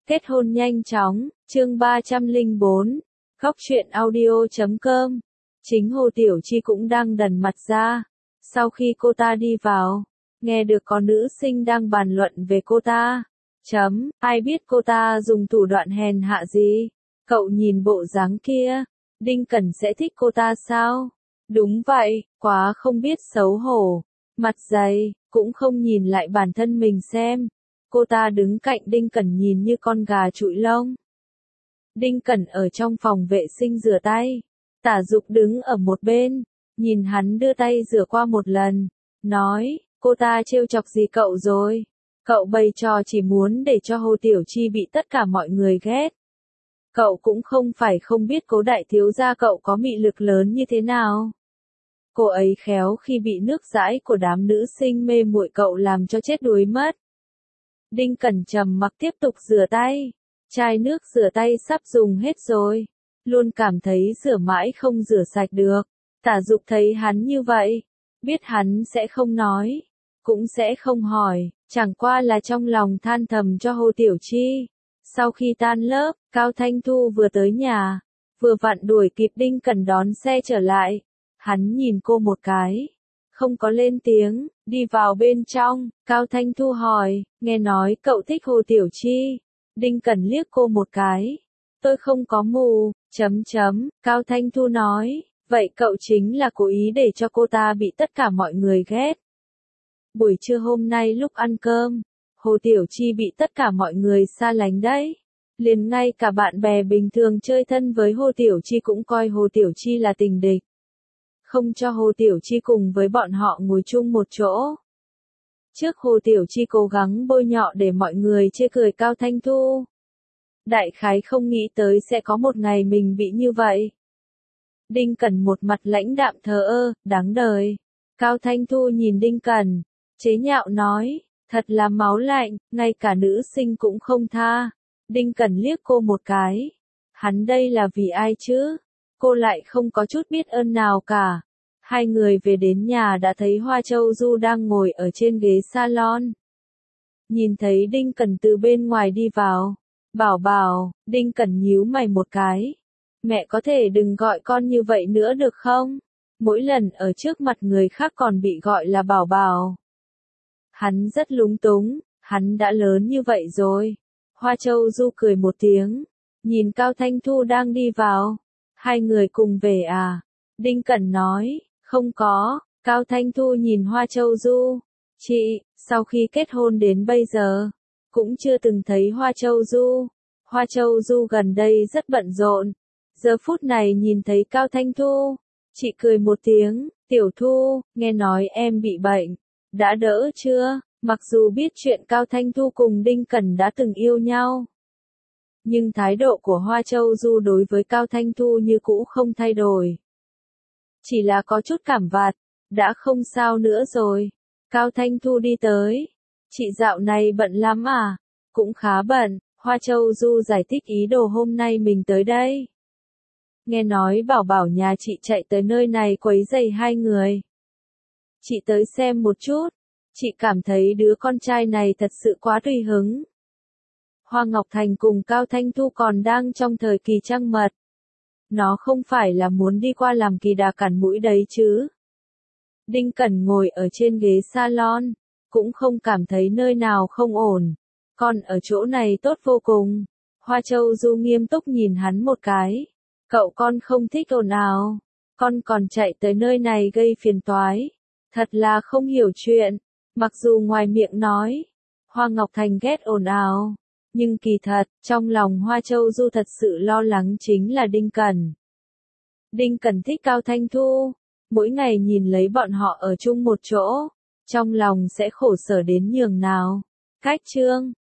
Kết hôn nhanh chóng, chương 304, Góc truyện audio.com. Chính Hồ Tiểu Chi cũng đang đần mặt ra. Sau khi cô ta đi vào, nghe được có nữ sinh đang bàn luận về cô ta. Ai biết cô ta dùng thủ đoạn hèn hạ gì? Cậu nhìn bộ dáng kia, Đinh Cẩn sẽ thích cô ta sao? Đúng vậy, quá không biết xấu hổ. Mặt dày, cũng không nhìn lại bản thân mình xem. Cô ta đứng cạnh Đinh Cẩn nhìn như con gà trụi lông. Đinh Cẩn ở trong phòng vệ sinh rửa tay. Tả Dục đứng ở một bên, nhìn hắn đưa tay rửa qua một lần, nói, cô ta trêu chọc gì cậu rồi? Cậu bày trò chỉ muốn để cho Hồ Tiểu Chi bị tất cả mọi người ghét. Cậu cũng không phải không biết Cố đại thiếu gia cậu có mị lực lớn như thế nào. Cô ấy khéo khi bị nước dãi của đám nữ sinh mê muội cậu làm cho chết đuối mất. Đinh Cẩn trầm mặc tiếp tục rửa tay. Chai nước rửa tay sắp dùng hết rồi. Luôn cảm thấy rửa mãi không rửa sạch được. Tả Dục thấy hắn như vậy, biết hắn sẽ không nói, cũng sẽ không hỏi, chẳng qua là trong lòng than thầm cho Hồ Tiểu Chi. Sau khi tan lớp, Cao Thanh Thu vừa tới nhà, vừa vặn đuổi kịp Đinh Cẩn đón xe trở lại. Hắn nhìn cô một cái, không có lên tiếng, đi vào bên trong. Cao Thanh Thu hỏi, nghe nói cậu thích Hồ Tiểu Chi. Đinh Cẩn liếc cô một cái. Tôi không có mù, Cao Thanh Thu nói, vậy cậu chính là cố ý để cho cô ta bị tất cả mọi người ghét. Buổi trưa hôm nay lúc ăn cơm, Hồ Tiểu Chi bị tất cả mọi người xa lánh đấy. Liền ngay cả bạn bè bình thường chơi thân với Hồ Tiểu Chi cũng coi Hồ Tiểu Chi là tình địch. Không cho Hồ Tiểu Chi cùng với bọn họ ngồi chung một chỗ. Trước Hồ Tiểu Chi cố gắng bôi nhọ để mọi người chê cười Cao Thanh Thu. Đại khái không nghĩ tới sẽ có một ngày mình bị như vậy. Đinh Cẩn một mặt lãnh đạm thờ ơ, đáng đời. Cao Thanh Thu nhìn Đinh Cẩn, chế nhạo nói, thật là máu lạnh, ngay cả nữ sinh cũng không tha. Đinh Cẩn liếc cô một cái. Hắn đây là vì ai chứ? Cô lại không có chút biết ơn nào cả. Hai người về đến nhà đã thấy Hoa Châu Du đang ngồi ở trên ghế salon. Nhìn thấy Đinh Cẩn từ bên ngoài đi vào. Bảo bảo, Đinh Cẩn nhíu mày một cái. Mẹ có thể đừng gọi con như vậy nữa được không? Mỗi lần ở trước mặt người khác còn bị gọi là bảo bảo. Hắn rất lúng túng, hắn đã lớn như vậy rồi. Hoa Châu Du cười một tiếng, nhìn Cao Thanh Thu đang đi vào. Hai người cùng về à? Đinh Cẩn nói, không có. Cao Thanh Thu nhìn Hoa Châu Du. Chị, sau khi kết hôn đến bây giờ, cũng chưa từng thấy Hoa Châu Du. Hoa Châu Du gần đây rất bận rộn. Giờ phút này nhìn thấy Cao Thanh Thu, chị cười một tiếng, Tiểu Thu, nghe nói em bị bệnh. Đã đỡ chưa? Mặc dù biết chuyện Cao Thanh Thu cùng Đinh Cẩn đã từng yêu nhau, nhưng thái độ của Hoa Châu Du đối với Cao Thanh Thu như cũ không thay đổi. Chỉ là có chút cảm vặt, đã không sao nữa rồi. Cao Thanh Thu đi tới. Chị dạo này bận lắm à? Cũng khá bận. Hoa Châu Du giải thích ý đồ hôm nay mình tới đây. Nghe nói bảo bảo nhà chị chạy tới nơi này quấy rầy hai người. Chị tới xem một chút. Chị cảm thấy đứa con trai này thật sự quá tùy hứng. Hoa Ngọc Thành cùng Cao Thanh Thu còn đang trong thời kỳ trăng mật. Nó không phải là muốn đi qua làm kỳ đà cản mũi đấy chứ. Đinh Cẩn ngồi ở trên ghế salon, cũng không cảm thấy nơi nào không ổn. Con ở chỗ này tốt vô cùng. Hoa Châu Du nghiêm túc nhìn hắn một cái. Cậu con không thích ồn ào. Con còn chạy tới nơi này gây phiền toái. Thật là không hiểu chuyện. Mặc dù ngoài miệng nói, Hoa Ngọc Thành ghét ồn ào. Nhưng kỳ thật, trong lòng Hoa Châu Du thật sự lo lắng chính là Đinh Cẩn. Đinh Cẩn thích Cao Thanh Thu. Mỗi ngày nhìn lấy bọn họ ở chung một chỗ, trong lòng sẽ khổ sở đến nhường nào. Cách chương